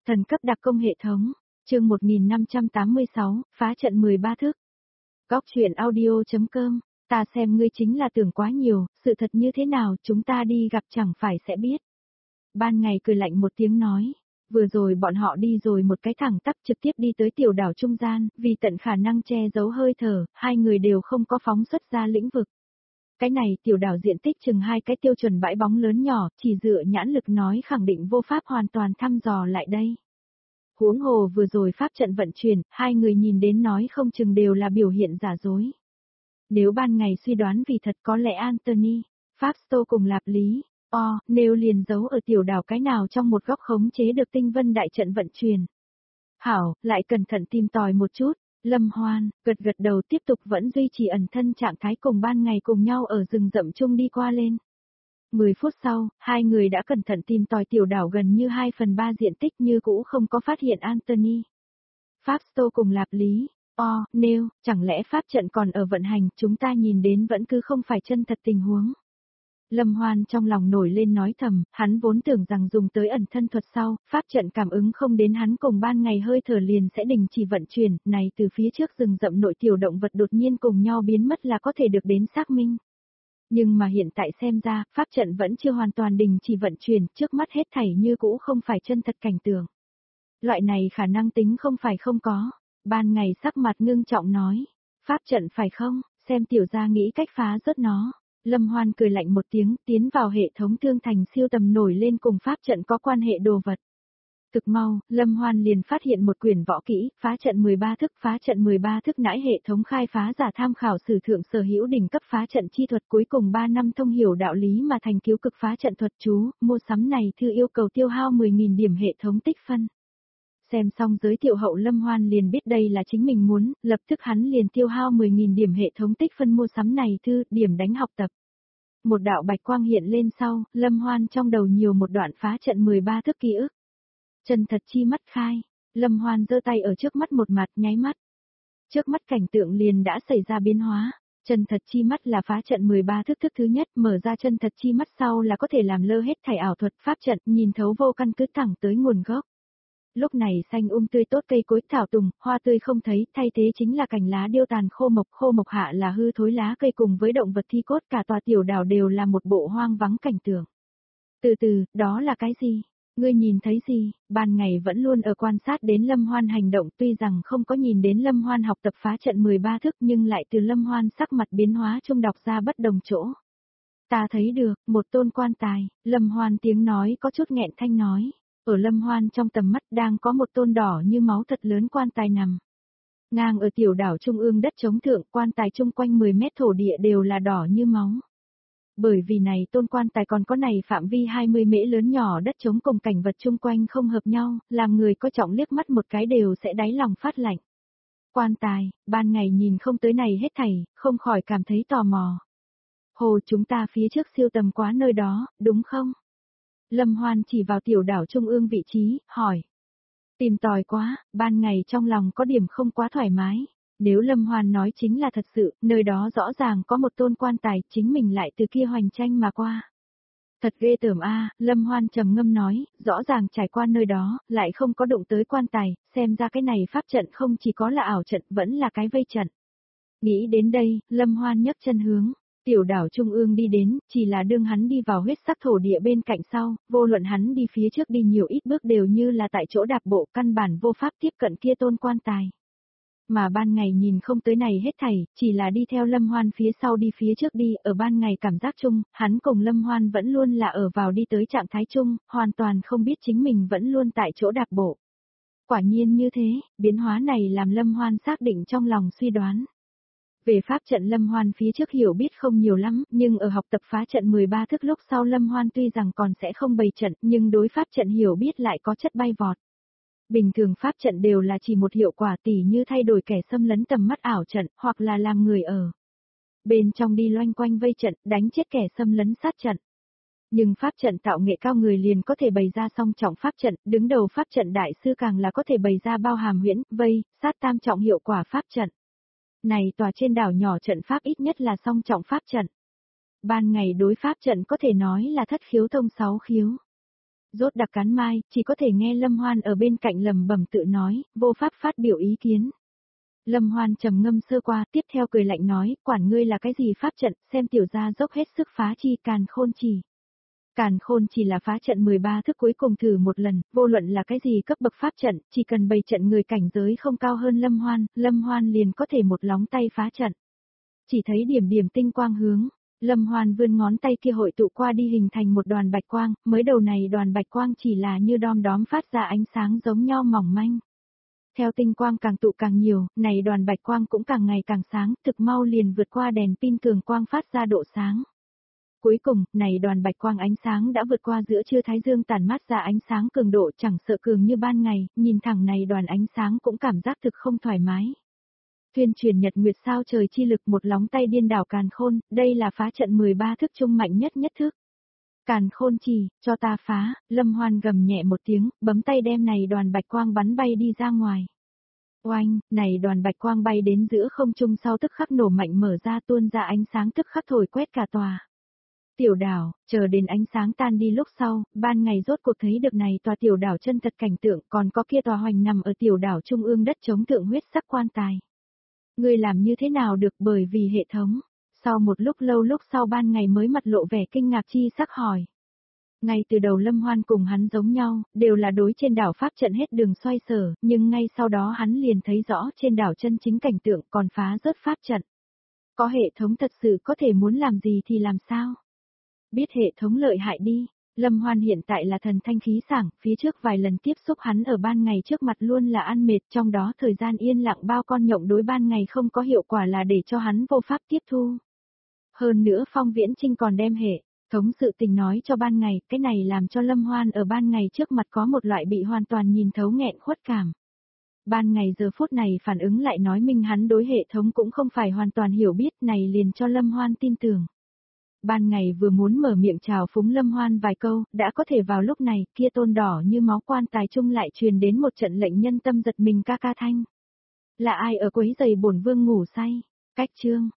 Thần cấp đặc công hệ thống, chương 1586, phá trận 13 thức. Góc truyện audio.com, ta xem ngươi chính là tưởng quá nhiều, sự thật như thế nào chúng ta đi gặp chẳng phải sẽ biết. Ban ngày cười lạnh một tiếng nói, vừa rồi bọn họ đi rồi một cái thẳng tắp trực tiếp đi tới tiểu đảo trung gian, vì tận khả năng che giấu hơi thở, hai người đều không có phóng xuất ra lĩnh vực. Cái này tiểu đảo diện tích chừng hai cái tiêu chuẩn bãi bóng lớn nhỏ, chỉ dựa nhãn lực nói khẳng định vô pháp hoàn toàn thăm dò lại đây. Huống hồ vừa rồi pháp trận vận chuyển, hai người nhìn đến nói không chừng đều là biểu hiện giả dối. Nếu ban ngày suy đoán vì thật có lẽ Anthony, Pháp Sto cùng Lạp Lý, nếu liền giấu ở tiểu đảo cái nào trong một góc khống chế được tinh vân đại trận vận chuyển. Hảo, lại cẩn thận tìm tòi một chút, Lâm Hoan, gật gật đầu tiếp tục vẫn duy trì ẩn thân trạng thái cùng ban ngày cùng nhau ở rừng rậm chung đi qua lên. 10 phút sau, hai người đã cẩn thận tìm tòi tiểu đảo gần như 2/3 diện tích như cũ không có phát hiện Anthony. Pháp Sto cùng Lạp Lý, chẳng lẽ pháp trận còn ở vận hành, chúng ta nhìn đến vẫn cứ không phải chân thật tình huống. Lâm Hoan trong lòng nổi lên nói thầm, hắn vốn tưởng rằng dùng tới ẩn thân thuật sau, pháp trận cảm ứng không đến hắn cùng ban ngày hơi thở liền sẽ đình chỉ vận chuyển, này từ phía trước rừng rậm nội tiểu động vật đột nhiên cùng nhau biến mất là có thể được đến xác minh. Nhưng mà hiện tại xem ra, pháp trận vẫn chưa hoàn toàn đình chỉ vận chuyển, trước mắt hết thảy như cũ không phải chân thật cảnh tượng. Loại này khả năng tính không phải không có. Ban ngày sắc mặt ngưng trọng nói, pháp trận phải không, xem tiểu gia nghĩ cách phá rớt nó. Lâm Hoan cười lạnh một tiếng, tiến vào hệ thống thương thành siêu tầm nổi lên cùng pháp trận có quan hệ đồ vật. Thực mau, Lâm Hoan liền phát hiện một quyển võ kỹ, phá trận 13 thức nãi hệ thống khai phá giả tham khảo sử thượng sở hữu đỉnh cấp phá trận chi thuật cuối cùng 3 năm thông hiểu đạo lý mà thành cứu cực phá trận thuật chú, mua sắm này thư yêu cầu tiêu hao 10.000 điểm hệ thống tích phân. Xem xong giới thiệu hậu Lâm Hoan liền biết đây là chính mình muốn, lập tức hắn liền tiêu hao 10.000 điểm hệ thống tích phân mua sắm này thư, điểm đánh học tập. Một đạo bạch quang hiện lên sau, Lâm Hoan trong đầu nhiều một đoạn phá trận 13 thức ký ức. Chân thật chi mắt khai, Lâm Hoan giơ tay ở trước mắt một mặt nháy mắt. Trước mắt cảnh tượng liền đã xảy ra biến hóa, chân thật chi mắt là phá trận 13 thức thứ nhất, mở ra chân thật chi mắt sau là có thể làm lơ hết thảy ảo thuật pháp trận, nhìn thấu vô căn cứ thẳng tới nguồn gốc. Lúc này xanh tươi tốt cây cối thảo tùng, hoa tươi không thấy, thay thế chính là cành lá điêu tàn khô mộc hạ là hư thối lá cây cùng với động vật thi cốt, cả tòa tiểu đảo đều là một bộ hoang vắng cảnh tượng. Từ từ, đó là cái gì? Ngươi nhìn thấy gì? Ban ngày vẫn luôn ở quan sát đến Lâm Hoan hành động, tuy rằng không có nhìn đến Lâm Hoan học tập phá trận 13 thức nhưng lại từ Lâm Hoan sắc mặt biến hóa trung đọc ra bất đồng chỗ. Ta thấy được, một tôn quan tài, Lâm Hoan tiếng nói có chút nghẹn thanh nói. Ở Lâm Hoan trong tầm mắt đang có một tôn đỏ như máu thật lớn quan tài nằm. Ngang ở tiểu đảo trung ương đất chống thượng, quan tài chung quanh 10 mét thổ địa đều là đỏ như máu. Bởi vì này tôn quan tài còn có này phạm vi 20 mễ lớn nhỏ đất chống cùng cảnh vật chung quanh không hợp nhau, làm người có trọng liếc mắt một cái đều sẽ đáy lòng phát lạnh. Quan tài, ban ngày nhìn không tới này hết thảy, không khỏi cảm thấy tò mò. Hồ chúng ta phía trước siêu tầm quá nơi đó, đúng không? Lâm Hoan chỉ vào tiểu đảo trung ương vị trí, hỏi. Tìm tòi quá, ban ngày trong lòng có điểm không quá thoải mái. Nếu Lâm Hoan nói chính là thật sự, nơi đó rõ ràng có một tôn quan tài, chính mình lại từ kia hoành tranh mà qua. Thật ghê tởm a, Lâm Hoan trầm ngâm nói, rõ ràng trải qua nơi đó, lại không có đụng tới quan tài, xem ra cái này pháp trận không chỉ có là ảo trận, vẫn là cái vây trận. Nghĩ đến đây, Lâm Hoan nhấc chân hướng tiểu đảo trung ương đi đến, chỉ là đương hắn đi vào huyết sắc thổ địa bên cạnh sau, vô luận hắn đi phía trước đi nhiều ít bước đều như là tại chỗ đạp bộ, căn bản vô pháp tiếp cận kia tôn quan tài. Mà ban ngày nhìn không tới này hết thảy, chỉ là đi theo Lâm Hoan phía sau đi phía trước đi, ở ban ngày cảm giác chung, hắn cùng Lâm Hoan vẫn luôn là ở vào đi tới trạng thái chung, hoàn toàn không biết chính mình vẫn luôn tại chỗ đạp bộ. Quả nhiên như thế, biến hóa này làm Lâm Hoan xác định trong lòng suy đoán. Về pháp trận Lâm Hoan phía trước hiểu biết không nhiều lắm, nhưng ở học tập phá trận 13 thức lúc sau Lâm Hoan tuy rằng còn sẽ không bày trận, nhưng đối pháp trận hiểu biết lại có chất bay vọt. Bình thường pháp trận đều là chỉ một hiệu quả tỉ như thay đổi kẻ xâm lấn tầm mắt ảo trận, hoặc là làm người ở bên trong đi loanh quanh vây trận, đánh chết kẻ xâm lấn sát trận. Nhưng pháp trận tạo nghệ cao người liền có thể bày ra song trọng pháp trận, đứng đầu pháp trận đại sư càng là có thể bày ra bao hàm huyễn, vây, sát tam trọng hiệu quả pháp trận. Này tòa trên đảo nhỏ trận pháp ít nhất là song trọng pháp trận. Ban ngày đối pháp trận có thể nói là thất khiếu thông 6 khiếu. Rốt đặc cắn mai, chỉ có thể nghe Lâm Hoan ở bên cạnh lầm bẩm tự nói, vô pháp phát biểu ý kiến. Lâm Hoan trầm ngâm sơ qua, tiếp theo cười lạnh nói, quản ngươi là cái gì pháp trận, xem tiểu gia dốc hết sức phá chi càn khôn chỉ. Càn khôn chỉ là phá trận 13 thức cuối cùng thử một lần, vô luận là cái gì cấp bậc pháp trận, chỉ cần bày trận người cảnh giới không cao hơn Lâm Hoan liền có thể một lóng tay phá trận. Chỉ thấy điểm điểm tinh quang hướng, Lâm Hoan vươn ngón tay kia hội tụ qua đi hình thành một đoàn bạch quang, mới đầu này đoàn bạch quang chỉ là như đom đóm phát ra ánh sáng giống nhau mỏng manh. Theo tinh quang càng tụ càng nhiều, này đoàn bạch quang cũng càng ngày càng sáng, thực mau liền vượt qua đèn pin cường quang phát ra độ sáng. Cuối cùng, này đoàn bạch quang ánh sáng đã vượt qua giữa trưa thái dương tản mát ra ánh sáng cường độ chẳng sợ cường như ban ngày, nhìn thẳng này đoàn ánh sáng cũng cảm giác thực không thoải mái. Tuyên truyền nhật nguyệt sao trời chi lực một lóng tay điên đảo càn khôn, đây là phá trận 13 thức trung mạnh nhất thức. Càn khôn chỉ, cho ta phá, Lâm Hoan gầm nhẹ một tiếng, bấm tay đem này đoàn bạch quang bắn bay đi ra ngoài. Oanh, này đoàn bạch quang bay đến giữa không trung sau tức khắc nổ mạnh mở ra tuôn ra ánh sáng tức khắc thổi quét cả tòa. Tiểu đảo, chờ đến ánh sáng tan đi lúc sau, ban ngày rốt cuộc thấy được này tòa tiểu đảo chân thật cảnh tượng, còn có kia tòa hoành nằm ở tiểu đảo trung ương đất chống tượng huyết sắc quan tài. Ngươi làm như thế nào được bởi vì hệ thống? Sau một lúc lâu lúc sau ban ngày mới mặt lộ vẻ kinh ngạc chi sắc hỏi. Ngay từ đầu Lâm Hoan cùng hắn giống nhau, đều là đối trên đảo pháp trận hết đường xoay sở, nhưng ngay sau đó hắn liền thấy rõ trên đảo chân chính cảnh tượng còn phá rớt pháp trận. Có hệ thống thật sự có thể muốn làm gì thì làm sao? Biết hệ thống lợi hại đi, Lâm Hoan hiện tại là thần thanh khí sảng, phía trước vài lần tiếp xúc hắn ở ban ngày trước mặt luôn là ăn mệt, trong đó thời gian yên lặng bao con nhộng đối ban ngày không có hiệu quả là để cho hắn vô pháp tiếp thu. Hơn nữa Phong Viễn Trinh còn đem hệ thống sự tình nói cho ban ngày, cái này làm cho Lâm Hoan ở ban ngày trước mặt có một loại bị hoàn toàn nhìn thấu nghẹn khuất cảm. Ban ngày giờ phút này phản ứng lại nói minh hắn đối hệ thống cũng không phải hoàn toàn hiểu biết này liền cho Lâm Hoan tin tưởng. Ban ngày vừa muốn mở miệng chào phúng Lâm Hoan vài câu, đã có thể vào lúc này, kia tôn đỏ như máu quan tài trung lại truyền đến một trận lệnh nhân tâm giật mình ca ca thanh. Là ai ở quấy giày bổn vương ngủ say? Cách chương.